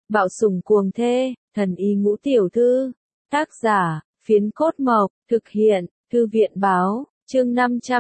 Bạo sủng cuồng thê, thần y ngũ tiểu thư. Tác giả, Phiến Cốt Mộc, thực hiện, Thư viện báo, chương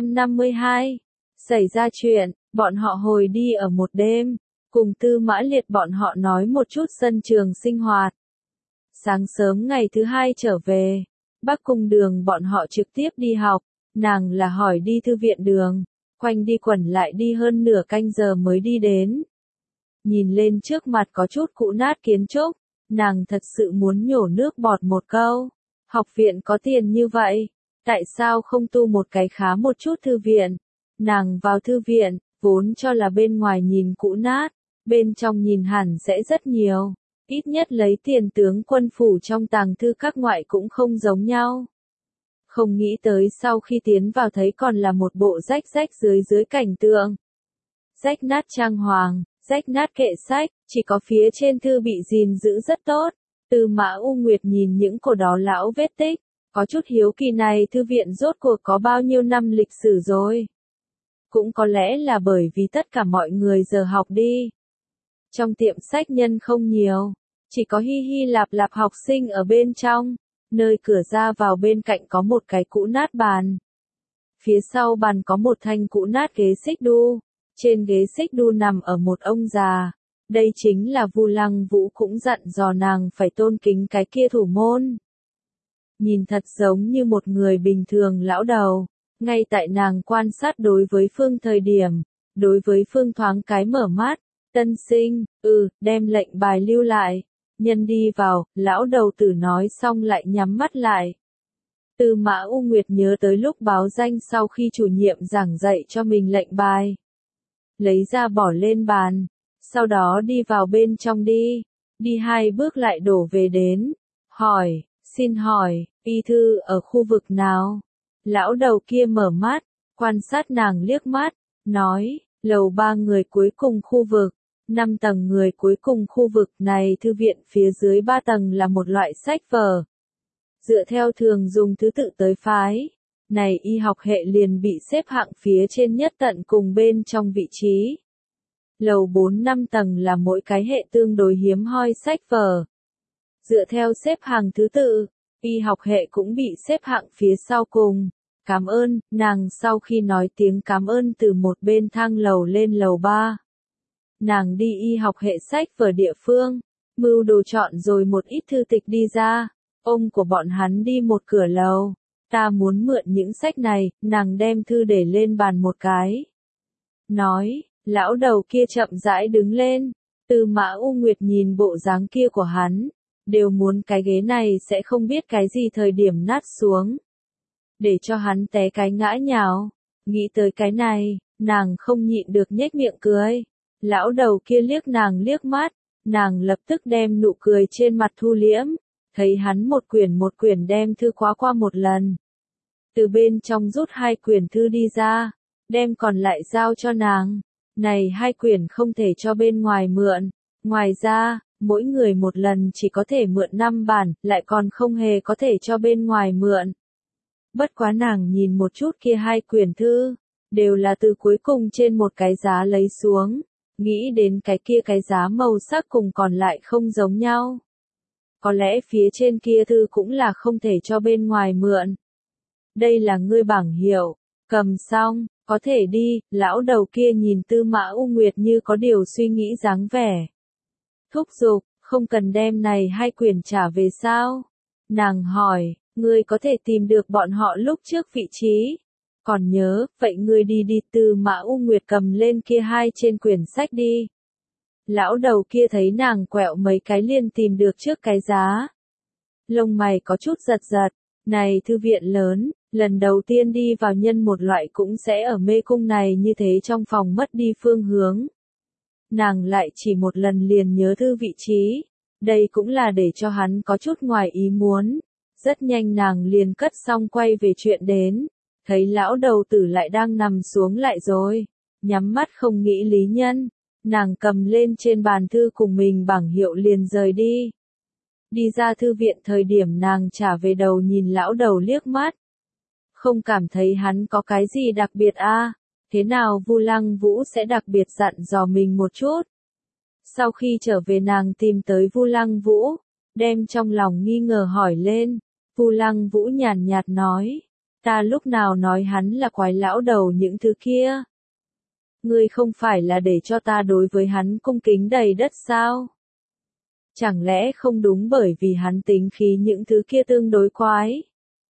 552. Xảy ra chuyện, bọn họ hồi đi ở một đêm, cùng Tư Mã Liệt bọn họ nói một chút sân trường sinh hoạt. Sáng sớm ngày thứ hai trở về, Bắc Cung Đường bọn họ trực tiếp đi học, nàng là hỏi đi thư viện đường, quanh đi quẩn lại đi hơn nửa canh giờ mới đi đến. Nhìn lên trước mặt có chút cũ nát kiến trúc, nàng thật sự muốn nhổ nước bọt một câu. Học viện có tiền như vậy, tại sao không tu một cái khá một chút thư viện? Nàng vào thư viện, vốn cho là bên ngoài nhìn cũ nát, bên trong nhìn hẳn sẽ rất nhiều. Ít nhất lấy tiền tướng quân phủ trong tàng thư các ngoại cũng không giống nhau. Không nghĩ tới sau khi tiến vào thấy còn là một bộ rách rách dưới cảnh tượng. Rách nát trang hoàng, rách nát kệ sách, chỉ có phía trên thư bị gìn giữ rất tốt. Tư Mã U Nguyệt nhìn những cổ đó lão vết tích, có chút hiếu kỳ này thư viện rốt cuộc có bao nhiêu năm lịch sử rồi. Cũng có lẽ là bởi vì tất cả mọi người giờ học đi. Trong tiệm sách nhân không nhiều, chỉ có Hy Lạp học sinh ở bên trong, nơi cửa ra vào bên cạnh có một cái cũ nát bàn. Phía sau bàn có một thanh cũ nát ghế xích đu, trên ghế xích đu nằm ở một ông già. Đây chính là Vu Lăng Vũ cũng dặn dò nàng phải tôn kính cái kia thủ môn. Nhìn thật giống như một người bình thường lão đầu, ngay tại nàng quan sát đối với Phương thời điểm, đối với Phương thoáng cái mở mắt, tân sinh, đem lệnh bài lưu lại, nhân đi vào, lão đầu tử nói xong lại nhắm mắt lại. Tư Mã U Nguyệt nhớ tới lúc báo danh sau khi chủ nhiệm giảng dạy cho mình lệnh bài. Lấy ra bỏ lên bàn. Sau đó đi vào bên trong đi 2 bước lại đổ về đến, hỏi, xin hỏi, y thư ở khu vực nào? Lão đầu kia mở mắt, quan sát nàng liếc mắt, nói, lầu 3 người cuối cùng khu vực, 5 tầng người cuối cùng khu vực này thư viện phía dưới 3 tầng là một loại sách vở. Dựa theo thường dùng thứ tự tới phái, này y học hệ liền bị xếp hạng phía trên nhất tận cùng bên trong vị trí. Lầu 4-5 tầng là mỗi cái hệ tương đối hiếm hoi sách vở. Dựa theo xếp hàng thứ tự, y học hệ cũng bị xếp hạng phía sau cùng. Cảm ơn, nàng sau khi nói tiếng cảm ơn từ một bên thang lầu lên lầu 3. Nàng đi y học hệ sách vở địa phương, mưu đồ chọn rồi một ít thư tịch đi ra. Ông của bọn hắn đi một cửa lầu. Ta muốn mượn những sách này, nàng đem thư để lên bàn một cái. Nói. Lão đầu kia chậm rãi đứng lên, Tư Mã U Nguyệt nhìn bộ dáng kia của hắn, đều muốn cái ghế này sẽ không biết cái gì thời điểm nát xuống. Để cho hắn té cái ngã nhào, nghĩ tới cái này, nàng không nhịn được nhếch miệng cười. Lão đầu kia liếc nàng liếc mắt, nàng lập tức đem nụ cười trên mặt thu liễm, thấy hắn một quyển đem thư qua một lần. Từ bên trong rút 2 quyển thư đi ra, đem còn lại giao cho nàng. Này 2 quyển không thể cho bên ngoài mượn, ngoài ra, mỗi người một lần chỉ có thể mượn 5 bản, lại còn không hề có thể cho bên ngoài mượn. Bất quá nàng nhìn một chút kia 2 quyển thư, đều là từ cuối cùng trên một cái giá lấy xuống, nghĩ đến cái kia cái giá màu sắc cùng còn lại không giống nhau. Có lẽ phía trên kia thư cũng là không thể cho bên ngoài mượn. Đây là ngươi bảng hiệu, cầm xong. Có thể đi, lão đầu kia nhìn Tư Mã U Nguyệt như có điều suy nghĩ dáng vẻ. Thúc giục, không cần đem này 2 quyển trả về sao? Nàng hỏi, ngươi có thể tìm được bọn họ lúc trước vị trí. Còn nhớ, vậy ngươi đi Tư Mã U Nguyệt cầm lên kia 2 trên quyển sách đi. Lão đầu kia thấy nàng quẹo mấy cái liền tìm được trước cái giá. Lông mày có chút giật, này thư viện lớn. Lần đầu tiên đi vào nhân một loại cũng sẽ ở mê cung này như thế trong phòng mất đi phương hướng. Nàng lại chỉ một lần liền nhớ thư vị trí. Đây cũng là để cho hắn có chút ngoài ý muốn. Rất nhanh nàng liền cất xong quay về chuyện đến. Thấy lão đầu tử lại đang nằm xuống lại rồi. Nhắm mắt không nghĩ lý nhân. Nàng cầm lên trên bàn thư cùng mình bảng hiệu liền rời đi. Đi ra thư viện thời điểm nàng trả về đầu nhìn lão đầu liếc mắt. Không cảm thấy hắn có cái gì đặc biệt a? Thế nào Vu Lăng Vũ sẽ đặc biệt dặn dò mình một chút? Sau khi trở về nàng tìm tới Vu Lăng Vũ, đem trong lòng nghi ngờ hỏi lên. Vu Lăng Vũ nhàn nhạt nói, ta lúc nào nói hắn là quái lão đầu những thứ kia. Ngươi không phải là để cho ta đối với hắn cung kính đầy đất sao? Chẳng lẽ không đúng bởi vì hắn tính khí những thứ kia tương đối quái?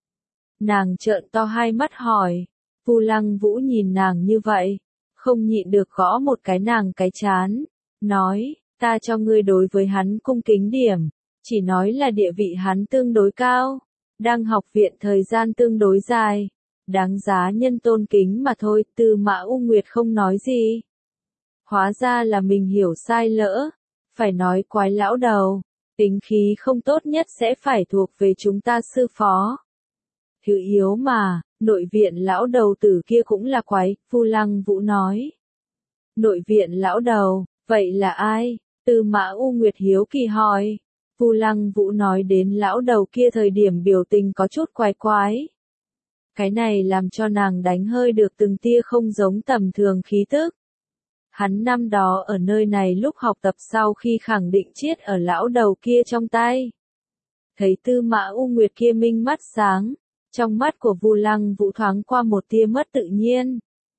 Nàng trợn to hai mắt hỏi. Vu Lăng Vũ nhìn nàng như vậy, không nhịn được gõ một cái nàng cái chán, nói, ta cho ngươi đối với hắn cung kính điểm, chỉ nói là địa vị hắn tương đối cao, đang học viện thời gian tương đối dài, đáng giá nhân tôn kính mà thôi. Tư Mã U Nguyệt không nói gì. Hóa ra là mình hiểu sai lỡ, phải nói quái lão đầu, tính khí không tốt nhất sẽ phải thuộc về chúng ta sư phó. Thứ yếu mà, nội viện lão đầu tử kia cũng là quái, Vu Lăng Vũ nói. Nội viện lão đầu, vậy là ai? Tư Mã U Nguyệt hiếu kỳ hỏi. Vu Lăng Vũ nói đến lão đầu kia thời điểm biểu tình có chút quái quái. Cái này làm cho nàng đánh hơi được từng tia không giống tầm thường khí tức. Hắn năm đó ở nơi này lúc học tập sau khi khẳng định chết ở lão đầu kia trong tay. Thấy Tư Mã U Nguyệt kia minh mắt sáng, trong mắt của Vu Lăng Vũ thoáng qua một tia mất tự nhiên.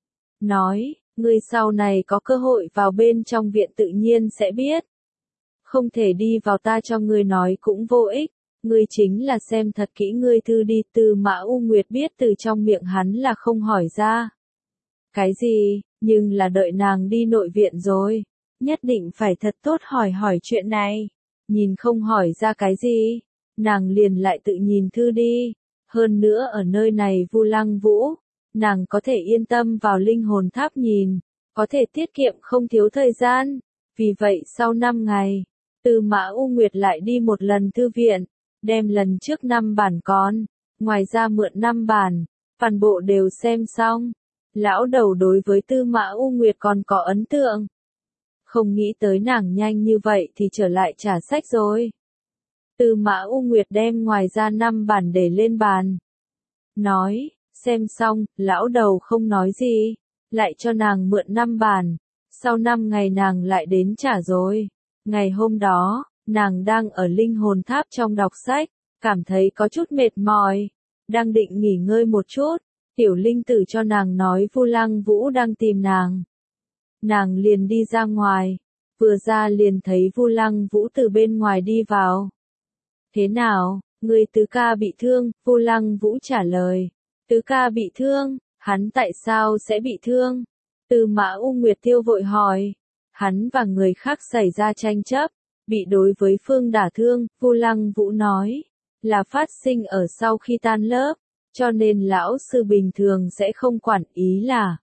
Nói, ngươi sau này có cơ hội vào bên trong viện tự nhiên sẽ biết. Không thể đi vào ta cho ngươi nói cũng vô ích, ngươi chính là xem thật kỹ ngươi thư đi. Tư Mã U Nguyệt biết từ trong miệng hắn là không hỏi ra. Cái gì, nhưng là đợi nàng đi nội viện rồi, nhất định phải thật tốt hỏi chuyện này. Nhìn không hỏi ra cái gì, nàng liền lại tự nhìn thư đi. Hơn nữa ở nơi này Vu Lăng Vũ, nàng có thể yên tâm vào linh hồn tháp nhìn, có thể tiết kiệm không thiếu thời gian. Vì vậy sau 5 ngày, Tư Mã U Nguyệt lại đi một lần thư viện, đem lần trước 5 bản con, ngoài ra mượn 5 bản, toàn bộ đều xem xong. Lão đầu đối với Tư Mã U Nguyệt còn có ấn tượng. Không nghĩ tới nàng nhanh như vậy thì trở lại trả sách rồi. Tư Mã U Nguyệt đem ngoài ra 5 bản để lên bàn. Nói, xem xong, lão đầu không nói gì, lại cho nàng mượn 5 bản. Sau 5 ngày nàng lại đến trả rồi. Ngày hôm đó, nàng đang ở linh hồn tháp trong đọc sách, cảm thấy có chút mệt mỏi, đang định nghỉ ngơi một chút. Tiểu linh tử cho nàng nói Vu Lăng Vũ đang tìm nàng. Nàng liền đi ra ngoài, vừa ra liền thấy Vu Lăng Vũ từ bên ngoài đi vào. Thế nào, người tứ ca bị thương? Vu Lăng Vũ trả lời. Tứ ca bị thương, hắn tại sao sẽ bị thương? Tư Mã U Nguyệt Tiêu vội hỏi. Hắn và người khác xảy ra tranh chấp, bị đối với phương đả thương. Vu Lăng Vũ nói, là phát sinh ở sau khi tan lớp. Cho nên lão sư bình thường sẽ không quản, ý là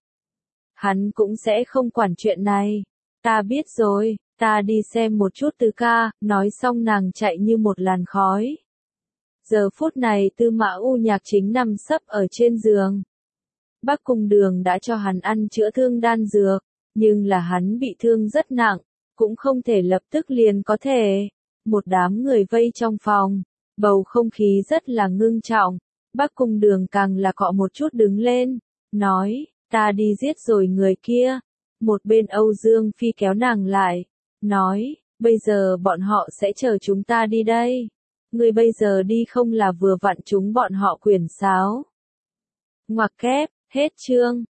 hắn cũng sẽ không quản chuyện này. Ta biết rồi, ta đi xem một chút tứ ca. Nói xong nàng chạy như một làn khói. Giờ phút này Tư Mã U Nhạc chính nằm sấp ở trên giường. Bắc Cung Đường đã cho hắn ăn chữa thương đan dược, nhưng là hắn bị thương rất nặng, cũng không thể lập tức liền có thể. Một đám người vây trong phòng, bầu không khí rất là ngưng trọng. Bắc Cung Đường càng là cọ một chút đứng lên, nói, ta đi giết rồi người kia. Một bên Âu Dương Phi kéo nàng lại, nói, bây giờ bọn họ sẽ chờ chúng ta đi đây. Người bây giờ đi không là vừa vặn chúng bọn họ quyền sáo. Ngoặc kép, hết chương.